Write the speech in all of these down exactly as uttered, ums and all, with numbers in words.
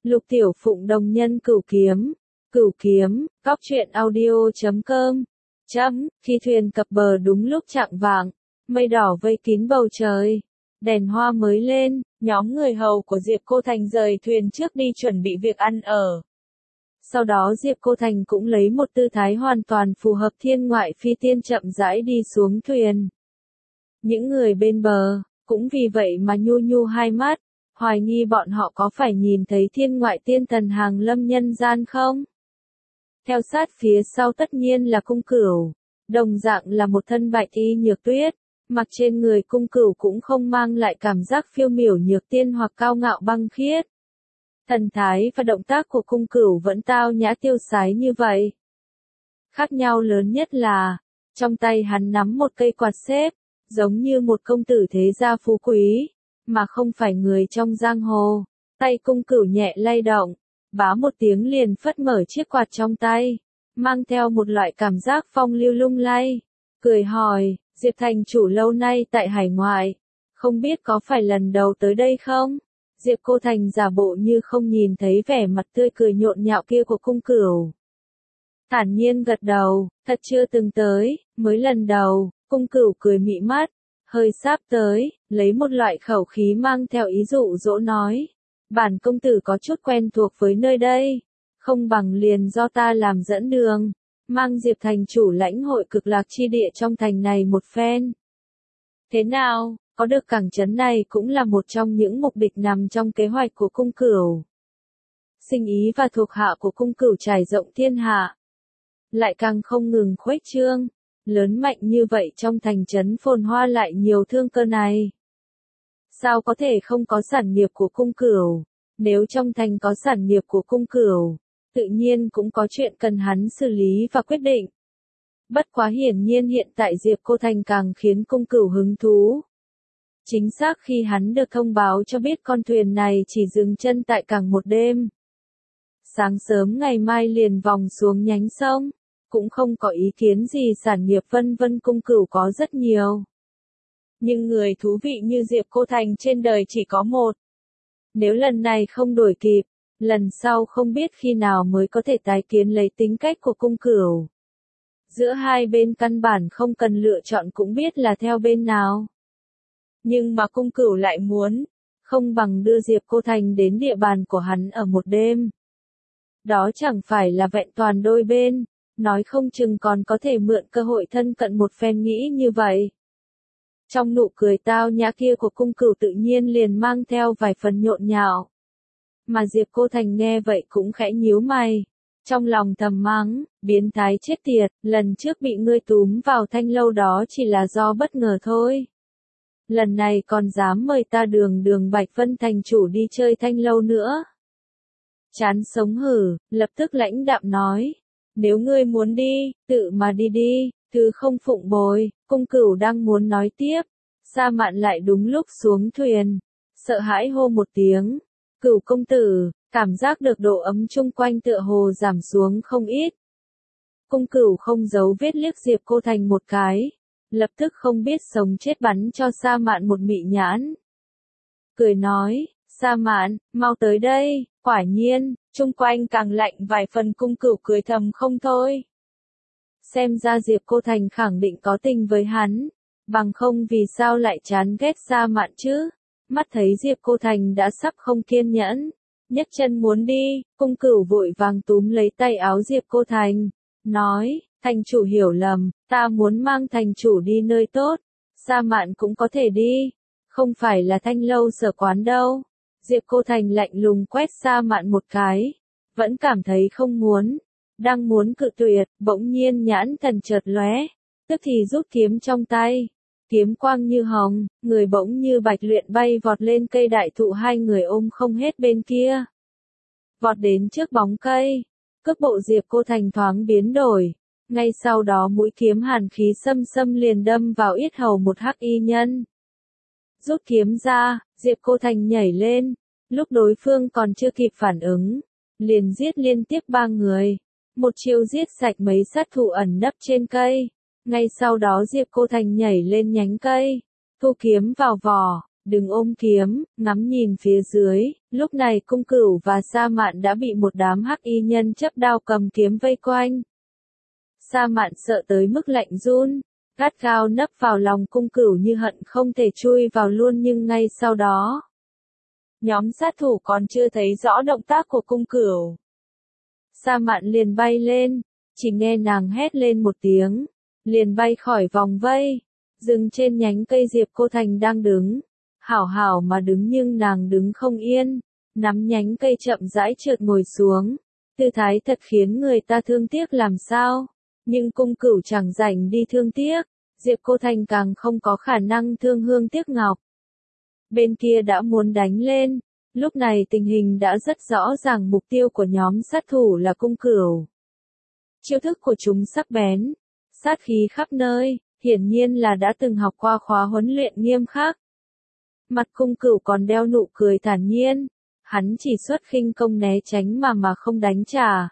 Lục Tiểu Phụng đồng nhân cửu kiếm. Cửu kiếm, góc truyện audio chấm com. Chấm, khi thuyền cập bờ đúng lúc chạng vạng, mây đỏ vây kín bầu trời. Đèn hoa mới lên, nhóm người hầu của Diệp Cô Thành rời thuyền trước đi chuẩn bị việc ăn ở. Sau đó Diệp Cô Thành cũng lấy một tư thái hoàn toàn phù hợp thiên ngoại phi tiên chậm rãi đi xuống thuyền. Những người bên bờ, cũng vì vậy mà nhu nhu hai mắt, hoài nghi bọn họ có phải nhìn thấy thiên ngoại tiên thần hàng lâm nhân gian không? Theo sát phía sau tất nhiên là cung cửu, đồng dạng là một thân bạch y nhược tuyết, mặc trên người cung cửu cũng không mang lại cảm giác phiêu miểu nhược tiên hoặc cao ngạo băng khiết. Thần thái và động tác của cung cửu vẫn tao nhã tiêu sái như vậy. Khác nhau lớn nhất là, trong tay hắn nắm một cây quạt xếp, giống như một công tử thế gia phú quý, mà không phải người trong giang hồ. Tay cung cửu nhẹ lay động, bá một tiếng liền phất mở chiếc quạt trong tay, mang theo một loại cảm giác phong lưu lung lay. Cười hỏi, Diệp thành chủ lâu nay tại hải ngoại, không biết có phải lần đầu tới đây không? Diệp Cô Thành giả bộ như không nhìn thấy vẻ mặt tươi cười nhộn nhạo kia của cung cửu. Thản nhiên gật đầu, thật chưa từng tới, mới lần đầu. Cung cửu cười mị mắt, hơi sáp tới, lấy một loại khẩu khí mang theo ý dụ dỗ nói. Bản công tử có chút quen thuộc với nơi đây, không bằng liền do ta làm dẫn đường, mang Diệp thành chủ lãnh hội cực lạc chi địa trong thành này một phen. Thế nào, có được cảng trấn này cũng là một trong những mục đích nằm trong kế hoạch của cung cửu. Sinh ý và thuộc hạ của cung cửu trải rộng thiên hạ, lại càng không ngừng khuếch trương. Lớn mạnh như vậy trong thành trấn phồn hoa lại nhiều thương cơ này. Sao có thể không có sản nghiệp của cung cửu? Nếu trong thành có sản nghiệp của cung cửu, tự nhiên cũng có chuyện cần hắn xử lý và quyết định. Bất quá hiển nhiên hiện tại Diệp Cô Thành càng khiến cung cửu hứng thú. Chính xác khi hắn được thông báo cho biết con thuyền này chỉ dừng chân tại cảng một đêm. Sáng sớm ngày mai liền vòng xuống nhánh sông. Cũng không có ý kiến gì sản nghiệp vân vân cung cửu có rất nhiều. Nhưng người thú vị như Diệp Cô Thành trên đời chỉ có một. Nếu lần này không đuổi kịp, lần sau không biết khi nào mới có thể tái kiến lấy tính cách của cung cửu. Giữa hai bên căn bản không cần lựa chọn cũng biết là theo bên nào. Nhưng mà cung cửu lại muốn, không bằng đưa Diệp Cô Thành đến địa bàn của hắn ở một đêm. Đó chẳng phải là vẹn toàn đôi bên. Nói không chừng còn có thể mượn cơ hội thân cận một phen nghĩ như vậy. Trong nụ cười tao nhã kia của cung cửu tự nhiên liền mang theo vài phần nhộn nhạo. Mà Diệp Cô Thành nghe vậy cũng khẽ nhíu mày. Trong lòng thầm mắng, biến thái chết tiệt, lần trước bị ngươi túm vào thanh lâu đó chỉ là do bất ngờ thôi. Lần này còn dám mời ta đường đường Bạch Vân thành chủ đi chơi thanh lâu nữa. Chán sống hử, lập tức lãnh đạm nói. Nếu ngươi muốn đi, tự mà đi đi, thứ không phụng bồi. Cung cửu đang muốn nói tiếp, Sa Mạn lại đúng lúc xuống thuyền, sợ hãi hô một tiếng, cửu công tử, cảm giác được độ ấm chung quanh tựa hồ giảm xuống không ít. Cung cửu không giấu vết liếc Diệp Cô Thành một cái, lập tức không biết sống chết bắn cho Sa Mạn một mị nhãn. Cười nói, Sa Mạn, mau tới đây, quả nhiên. Chung quanh càng lạnh vài phần cung cửu cười thầm không thôi. Xem ra Diệp Cô Thành khẳng định có tình với hắn, bằng không vì sao lại chán ghét Sa Mạn chứ. Mắt thấy Diệp Cô Thành đã sắp không kiên nhẫn, nhấc chân muốn đi, cung cửu vội vàng túm lấy tay áo Diệp Cô Thành, nói, thành chủ hiểu lầm, ta muốn mang thành chủ đi nơi tốt, Sa Mạn cũng có thể đi, không phải là thanh lâu sở quán đâu. Diệp Cô Thành lạnh lùng quét Sa Mạn một cái, vẫn cảm thấy không muốn, đang muốn cự tuyệt, bỗng nhiên nhãn thần chợt lóe, tức thì rút kiếm trong tay, kiếm quang như hồng, người bỗng như bạch luyện bay vọt lên cây đại thụ hai người ôm không hết bên kia. Vọt đến trước bóng cây, cước bộ Diệp Cô Thành thoáng biến đổi, ngay sau đó mũi kiếm hàn khí xâm xâm liền đâm vào yết hầu một hắc y nhân. Rút kiếm ra, Diệp Cô Thành nhảy lên, lúc đối phương còn chưa kịp phản ứng, liền giết liên tiếp ba người, một chiêu giết sạch mấy sát thủ ẩn nấp trên cây, ngay sau đó Diệp Cô Thành nhảy lên nhánh cây, thu kiếm vào vỏ, đứng ôm kiếm, ngắm nhìn phía dưới, lúc này Cung Cửu và Sa Mạn đã bị một đám hắc y nhân chấp đao cầm kiếm vây quanh. Sa Mạn sợ tới mức lạnh run, gắt gao nấp vào lòng Cung Cửu như hận không thể chui vào luôn, nhưng ngay sau đó, nhóm sát thủ còn chưa thấy rõ động tác của Cung Cửu. Sa Mạn liền bay lên, chỉ nghe nàng hét lên một tiếng, liền bay khỏi vòng vây, dừng trên nhánh cây Diệp Cô Thành đang đứng. Hảo hảo mà đứng nhưng nàng đứng không yên, nắm nhánh cây chậm rãi trượt ngồi xuống, tư thái thật khiến người ta thương tiếc làm sao, nhưng Cung Cửu chẳng rảnh đi thương tiếc, Diệp Cô Thành càng không có khả năng thương hương tiếc ngọc. Bên kia đã muốn đánh lên, lúc này tình hình đã rất rõ ràng, mục tiêu của nhóm sát thủ là Cung Cửu. Chiêu thức của chúng sắc bén, sát khí khắp nơi, hiển nhiên là đã từng học qua khóa huấn luyện nghiêm khắc. Mặt Cung Cửu còn đeo nụ cười thản nhiên, hắn chỉ xuất khinh công né tránh mà mà không đánh trả.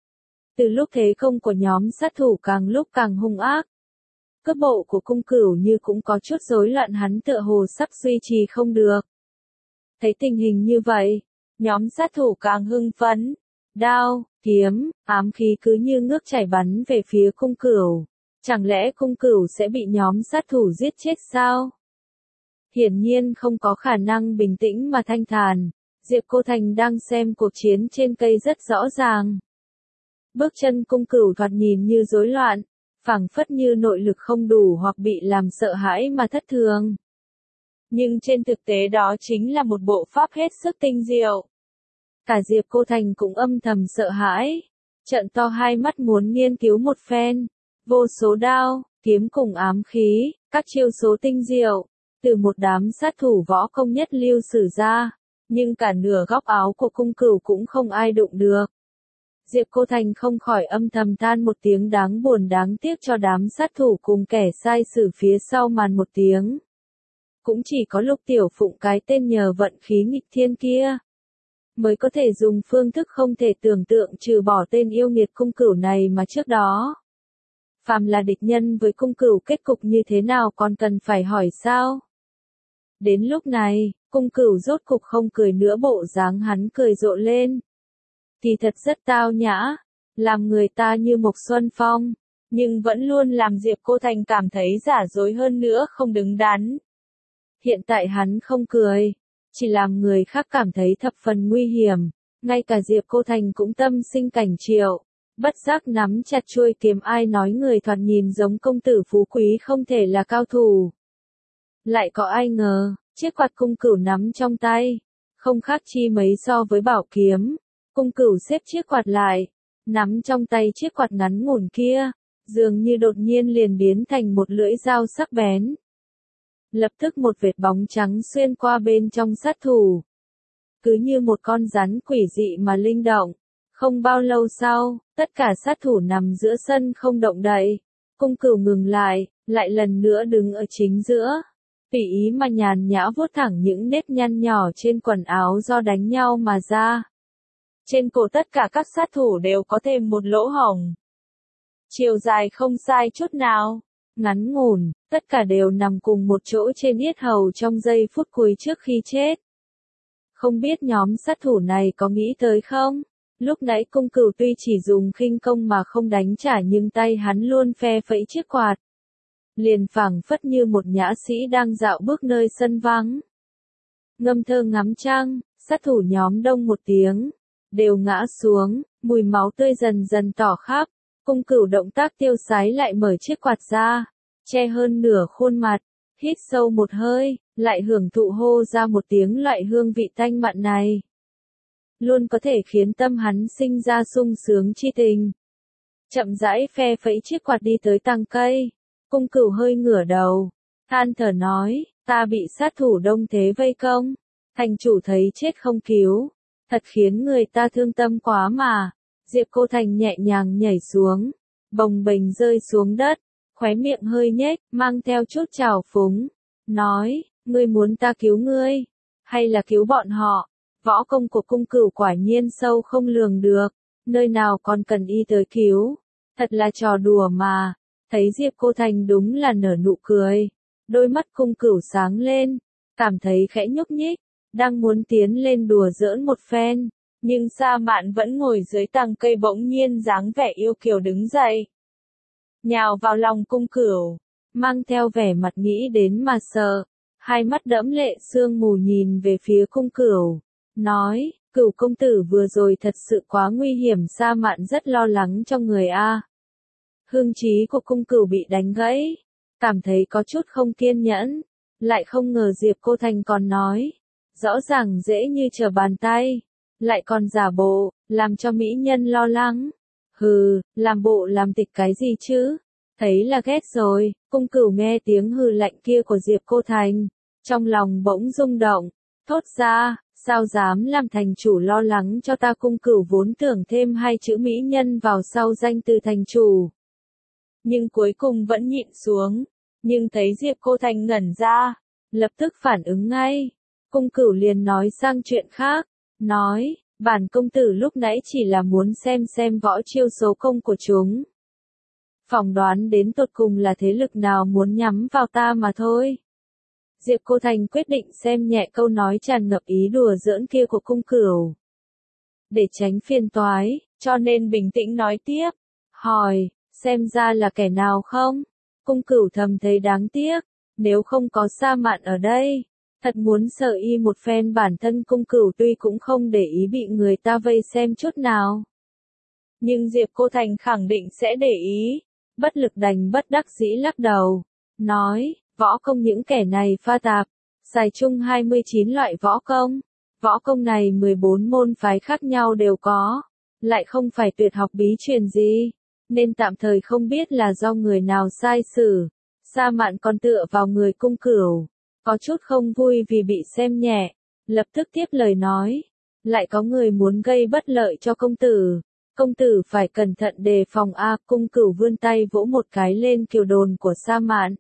Từ lúc thế công của nhóm sát thủ càng lúc càng hung ác, cước bộ của Cung Cửu như cũng có chút rối loạn, hắn tựa hồ sắp duy trì không được. Thấy tình hình như vậy, nhóm sát thủ càng hưng phấn, đao, kiếm, ám khí cứ như nước chảy bắn về phía Cung Cửu. Chẳng lẽ Cung Cửu sẽ bị nhóm sát thủ giết chết sao? Hiển nhiên không có khả năng bình tĩnh mà thanh thản, Diệp Cô Thành đang xem cuộc chiến trên cây rất rõ ràng. Bước chân Cung Cửu thoạt nhìn như rối loạn, phảng phất như nội lực không đủ hoặc bị làm sợ hãi mà thất thường. Nhưng trên thực tế đó chính là một bộ pháp hết sức tinh diệu. Cả Diệp Cô Thành cũng âm thầm sợ hãi, trợn to hai mắt muốn nghiên cứu một phen. Vô số đao, kiếm cùng ám khí, các chiêu số tinh diệu, từ một đám sát thủ võ công nhất lưu sử ra, nhưng cả nửa góc áo của Cung Cửu cũng không ai đụng được. Diệp Cô Thành không khỏi âm thầm than một tiếng đáng buồn, đáng tiếc cho đám sát thủ cùng kẻ sai sử phía sau màn một tiếng. Cũng chỉ có Lục Tiểu Phụng cái tên nhờ vận khí nghịch thiên kia, mới có thể dùng phương thức không thể tưởng tượng trừ bỏ tên yêu nghiệt Cung Cửu này mà trước đó. Phàm là địch nhân với Cung Cửu kết cục như thế nào còn cần phải hỏi sao? Đến lúc này, Cung Cửu rốt cục không cười nữa, bộ dáng hắn cười rộ lên. Thì thật rất tao nhã, làm người ta như Mộc Xuân Phong, nhưng vẫn luôn làm Diệp Cô Thành cảm thấy giả dối hơn nữa không đứng đắn. Hiện tại hắn không cười, chỉ làm người khác cảm thấy thập phần nguy hiểm, ngay cả Diệp Cô Thành cũng tâm sinh cảnh triệu. Bất giác nắm chặt chuôi kiếm, ai nói người thoạt nhìn giống công tử phú quý không thể là cao thủ. Lại có ai ngờ, chiếc quạt Cung Cửu nắm trong tay, không khác chi mấy so với bảo kiếm. Cung Cửu xếp chiếc quạt lại, nắm trong tay chiếc quạt ngắn ngủn kia, dường như đột nhiên liền biến thành một lưỡi dao sắc bén. Lập tức một vệt bóng trắng xuyên qua bên trong sát thủ. Cứ như một con rắn quỷ dị mà linh động. Không bao lâu sau, tất cả sát thủ nằm giữa sân không động đậy. Cung Cửu ngừng lại, lại lần nữa đứng ở chính giữa. Tùy ý mà nhàn nhã vuốt thẳng những nếp nhăn nhỏ trên quần áo do đánh nhau mà ra. Trên cổ tất cả các sát thủ đều có thêm một lỗ hổng. Chiều dài không sai chút nào, ngắn ngủn, tất cả đều nằm cùng một chỗ trên yết hầu trong giây phút cuối trước khi chết. Không biết nhóm sát thủ này có nghĩ tới không? Lúc nãy Cung Cửu tuy chỉ dùng khinh công mà không đánh trả, nhưng tay hắn luôn phe phẩy chiếc quạt. Liền phảng phất như một nhã sĩ đang dạo bước nơi sân vắng. Ngâm thơ ngắm trăng, sát thủ nhóm đông một tiếng, đều ngã xuống, mùi máu tươi dần dần tỏ khắp. Cung Cửu động tác tiêu sái lại mở chiếc quạt ra, che hơn nửa khuôn mặt, hít sâu một hơi, lại hưởng thụ hô ra một tiếng loại hương vị tanh mặn này. Luôn có thể khiến tâm hắn sinh ra sung sướng chi tình. Chậm rãi phe phẩy chiếc quạt đi tới tàng cây. Cung Cửu hơi ngửa đầu, than thở nói, ta bị sát thủ đông thế vây công, thành chủ thấy chết không cứu, thật khiến người ta thương tâm quá mà. Diệp Cô Thành nhẹ nhàng nhảy xuống, bồng bềnh rơi xuống đất, khóe miệng hơi nhếch, mang theo chút trào phúng, nói, ngươi muốn ta cứu ngươi, hay là cứu bọn họ? Võ công của Cung Cửu quả nhiên sâu không lường được, nơi nào còn cần y tới cứu, thật là trò đùa mà. Thấy Diệp Cô Thành đúng là nở nụ cười, đôi mắt Cung Cửu sáng lên, cảm thấy khẽ nhúc nhích, đang muốn tiến lên đùa giỡn một phen, nhưng Sa Mạn vẫn ngồi dưới tàng cây bỗng nhiên dáng vẻ yêu kiều đứng dậy, nhào vào lòng Cung Cửu, mang theo vẻ mặt nghĩ đến mà sợ, hai mắt đẫm lệ sương mù nhìn về phía Cung Cửu, nói, Cửu công tử vừa rồi thật sự quá nguy hiểm. Sa Mạn rất lo lắng cho người a. Hương trí của Cung Cửu bị đánh gãy, cảm thấy có chút không kiên nhẫn, lại không ngờ Diệp Cô Thành còn nói, rõ ràng dễ như trở bàn tay, lại còn giả bộ, làm cho mỹ nhân lo lắng. Hừ, làm bộ làm tịch cái gì chứ? Thấy là ghét rồi. Cung Cửu nghe tiếng hừ lạnh kia của Diệp Cô Thành, trong lòng bỗng rung động, thốt ra, sao dám làm thành chủ lo lắng cho ta. Cung Cửu vốn tưởng thêm hai chữ mỹ nhân vào sau danh từ thành chủ, nhưng cuối cùng vẫn nhịn xuống, nhưng thấy Diệp Cô Thành ngẩn ra, lập tức phản ứng ngay. Cung Cửu liền nói sang chuyện khác, nói, bản công tử lúc nãy chỉ là muốn xem xem võ chiêu số công của chúng, phỏng đoán đến tột cùng là thế lực nào muốn nhắm vào ta mà thôi. Diệp Cô Thành quyết định xem nhẹ câu nói tràn ngập ý đùa giỡn kia của Cung Cửu, để tránh phiền toái, cho nên bình tĩnh nói tiếp, hỏi, xem ra là kẻ nào không? Cung Cửu thầm thấy đáng tiếc, nếu không có Sa Mạn ở đây, thật muốn sợ y một phen. Bản thân Cung Cửu tuy cũng không để ý bị người ta vây xem chút nào, nhưng Diệp Cô Thành khẳng định sẽ để ý, bất lực đành bất đắc dĩ lắc đầu, nói, võ công những kẻ này pha tạp, xài chung hai mươi chín loại võ công, võ công này mười bốn môn phái khác nhau đều có, lại không phải tuyệt học bí truyền gì, nên tạm thời không biết là do người nào sai sử. Sa Mạn còn tựa vào người Cung Cửu, có chút không vui vì bị xem nhẹ, lập tức tiếp lời nói, lại có người muốn gây bất lợi cho công tử, công tử phải cẩn thận đề phòng a. Cung Cửu vươn tay vỗ một cái lên kiều đồn của Sa Mạn,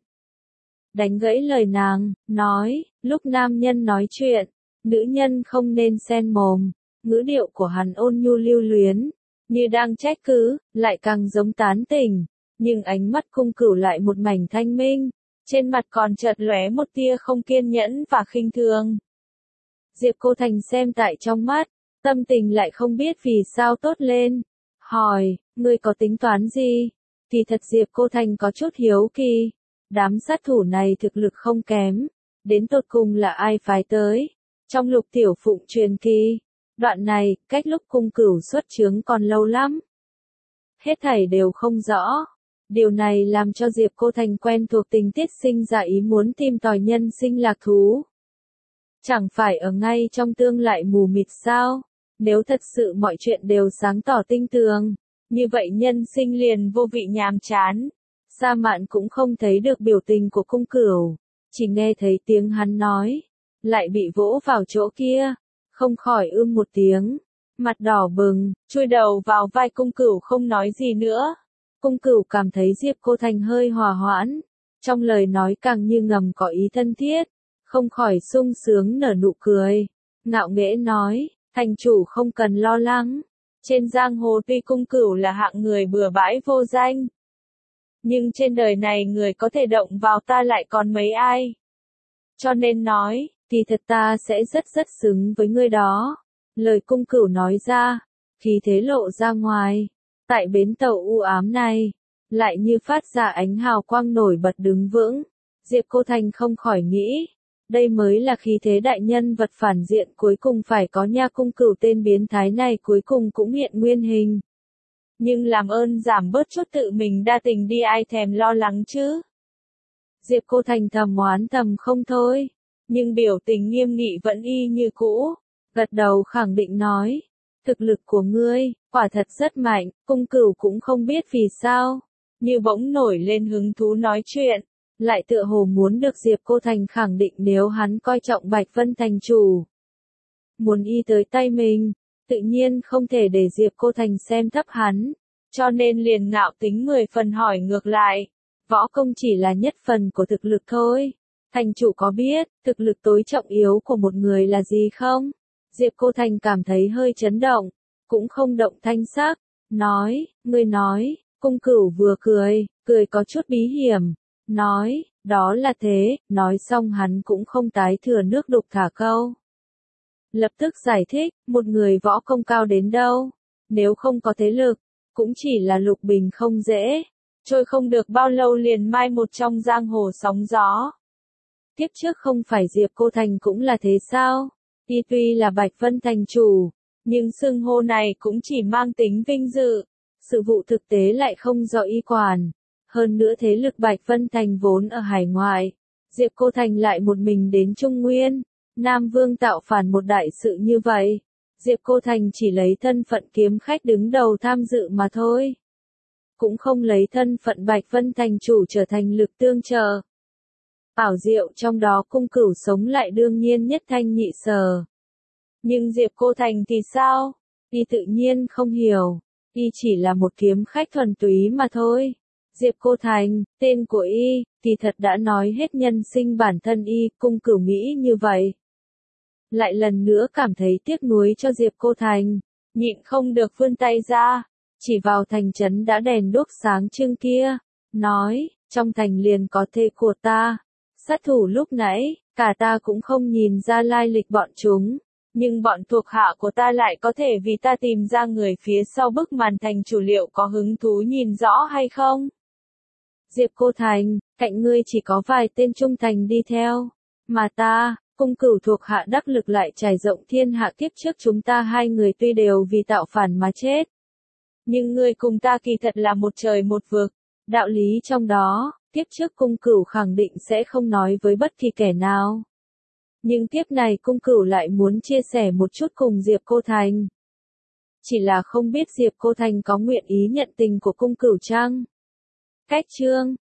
đánh gãy lời nàng, nói, lúc nam nhân nói chuyện, nữ nhân không nên xen mồm. Ngữ điệu của hắn ôn nhu lưu luyến, như đang trách cứ, lại càng giống tán tỉnh, nhưng ánh mắt Cung Cửu lại một mảnh thanh minh, trên mặt còn chợt lóe một tia không kiên nhẫn và khinh thường. Diệp Cô Thành xem tại trong mắt, tâm tình lại không biết vì sao tốt lên, hỏi, ngươi có tính toán gì? Kỳ thật Diệp Cô Thành có chút hiếu kỳ, đám sát thủ này thực lực không kém, đến tột cùng là ai phái tới? Trong Lục Tiểu Phụng truyền kỳ, đoạn này, cách lúc Cung Cửu xuất chướng còn lâu lắm, hết thảy đều không rõ. Điều này làm cho Diệp Cô Thành quen thuộc tình tiết sinh ra ý muốn tìm tòi nhân sinh lạc thú. Chẳng phải ở ngay trong tương lại mù mịt sao? Nếu thật sự mọi chuyện đều sáng tỏ tinh tường, như vậy nhân sinh liền vô vị nhàm chán. Sa Mạn cũng không thấy được biểu tình của Cung Cửu, chỉ nghe thấy tiếng hắn nói, lại bị vỗ vào chỗ kia, không khỏi ưm một tiếng, mặt đỏ bừng, chui đầu vào vai Cung Cửu không nói gì nữa. Cung Cửu cảm thấy Diệp Cô Thành hơi hòa hoãn, trong lời nói càng như ngầm có ý thân thiết, không khỏi sung sướng nở nụ cười, ngạo nghễ nói, thành chủ không cần lo lắng, trên giang hồ tuy Cung Cửu là hạng người bừa bãi vô danh, nhưng trên đời này người có thể động vào ta lại còn mấy ai. Cho nên nói, thì thật ta sẽ rất rất xứng với ngươi đó. Lời Cung Cửu nói ra, khí thế lộ ra ngoài, tại bến tàu u ám này, lại như phát ra ánh hào quang nổi bật đứng vững. Diệp Cô Thành không khỏi nghĩ, đây mới là khí thế đại nhân vật phản diện cuối cùng phải có nha. Cung Cửu tên biến thái này cuối cùng cũng hiện nguyên hình. Nhưng làm ơn giảm bớt chút tự mình đa tình đi, ai thèm lo lắng chứ. Diệp Cô Thành thầm oán thầm không thôi, nhưng biểu tình nghiêm nghị vẫn y như cũ, gật đầu khẳng định nói, thực lực của ngươi, quả thật rất mạnh. Cung Cửu cũng không biết vì sao, như bỗng nổi lên hứng thú nói chuyện, lại tựa hồ muốn được Diệp Cô Thành khẳng định nếu hắn coi trọng Bạch Vân thành chủ, muốn y tới tay mình, tự nhiên không thể để Diệp Cô Thành xem thấp hắn, cho nên liền ngạo tính mười phần hỏi ngược lại, võ công chỉ là nhất phần của thực lực thôi. Thành chủ có biết, thực lực tối trọng yếu của một người là gì không? Diệp Cô Thành cảm thấy hơi chấn động, cũng không động thanh sắc, nói, ngươi nói. Cung Cửu vừa cười, cười có chút bí hiểm, nói, Đó là thế, nói xong hắn cũng không tái thừa nước đục thả câu. Lập tức giải thích, một người võ công cao đến đâu, nếu không có thế lực, cũng chỉ là lục bình không dễ, trôi không được bao lâu liền mai một trong giang hồ sóng gió. Tiếp trước không phải Diệp Cô Thành cũng là thế sao? Y tuy là Bạch Vân Thành chủ, nhưng xưng hô này cũng chỉ mang tính vinh dự, sự vụ thực tế lại không do y quản. Hơn nữa thế lực Bạch Vân Thành vốn ở hải ngoại, Diệp Cô Thành lại một mình đến Trung Nguyên, Nam Vương tạo phản một đại sự như vậy. Diệp Cô Thành chỉ lấy thân phận kiếm khách đứng đầu tham dự mà thôi. Cũng không lấy thân phận Bạch Vân Thành chủ trở thành lực tương trợ. Ảo diệu trong đó Cung Cửu sống lại đương nhiên nhất thanh nhị sở. Nhưng Diệp Cô Thành thì sao? Y tự nhiên không hiểu. Y chỉ là một kiếm khách thuần túy mà thôi. Diệp Cô Thành, tên của y, kỳ thật đã nói hết nhân sinh bản thân y, Cung Cửu nghĩ như vậy. Lại lần nữa cảm thấy tiếc nuối cho Diệp Cô Thành, nhịn không được vươn tay ra, chỉ vào thành trấn đã đèn đuốc sáng trưng kia, nói, trong thành liền có thê của ta. Sát thủ lúc nãy, cả ta cũng không nhìn ra lai lịch bọn chúng, nhưng bọn thuộc hạ của ta lại có thể vì ta tìm ra người phía sau bức màn thành chủ, liệu có hứng thú nhìn rõ hay không? Diệp Cô Thành, cạnh ngươi chỉ có vài tên trung thành đi theo, mà ta, Cung Cửu thuộc hạ đắc lực lại trải rộng thiên hạ, kiếp trước chúng ta hai người tuy đều vì tạo phản mà chết. Nhưng ngươi cùng ta kỳ thật là một trời một vực, đạo lý trong đó, tiếp trước Cung Cửu khẳng định sẽ không nói với bất kỳ kẻ nào. Nhưng tiếp này Cung Cửu lại muốn chia sẻ một chút cùng Diệp Cô Thành. Chỉ là không biết Diệp Cô Thành có nguyện ý nhận tình của Cung Cửu chăng? Cách chương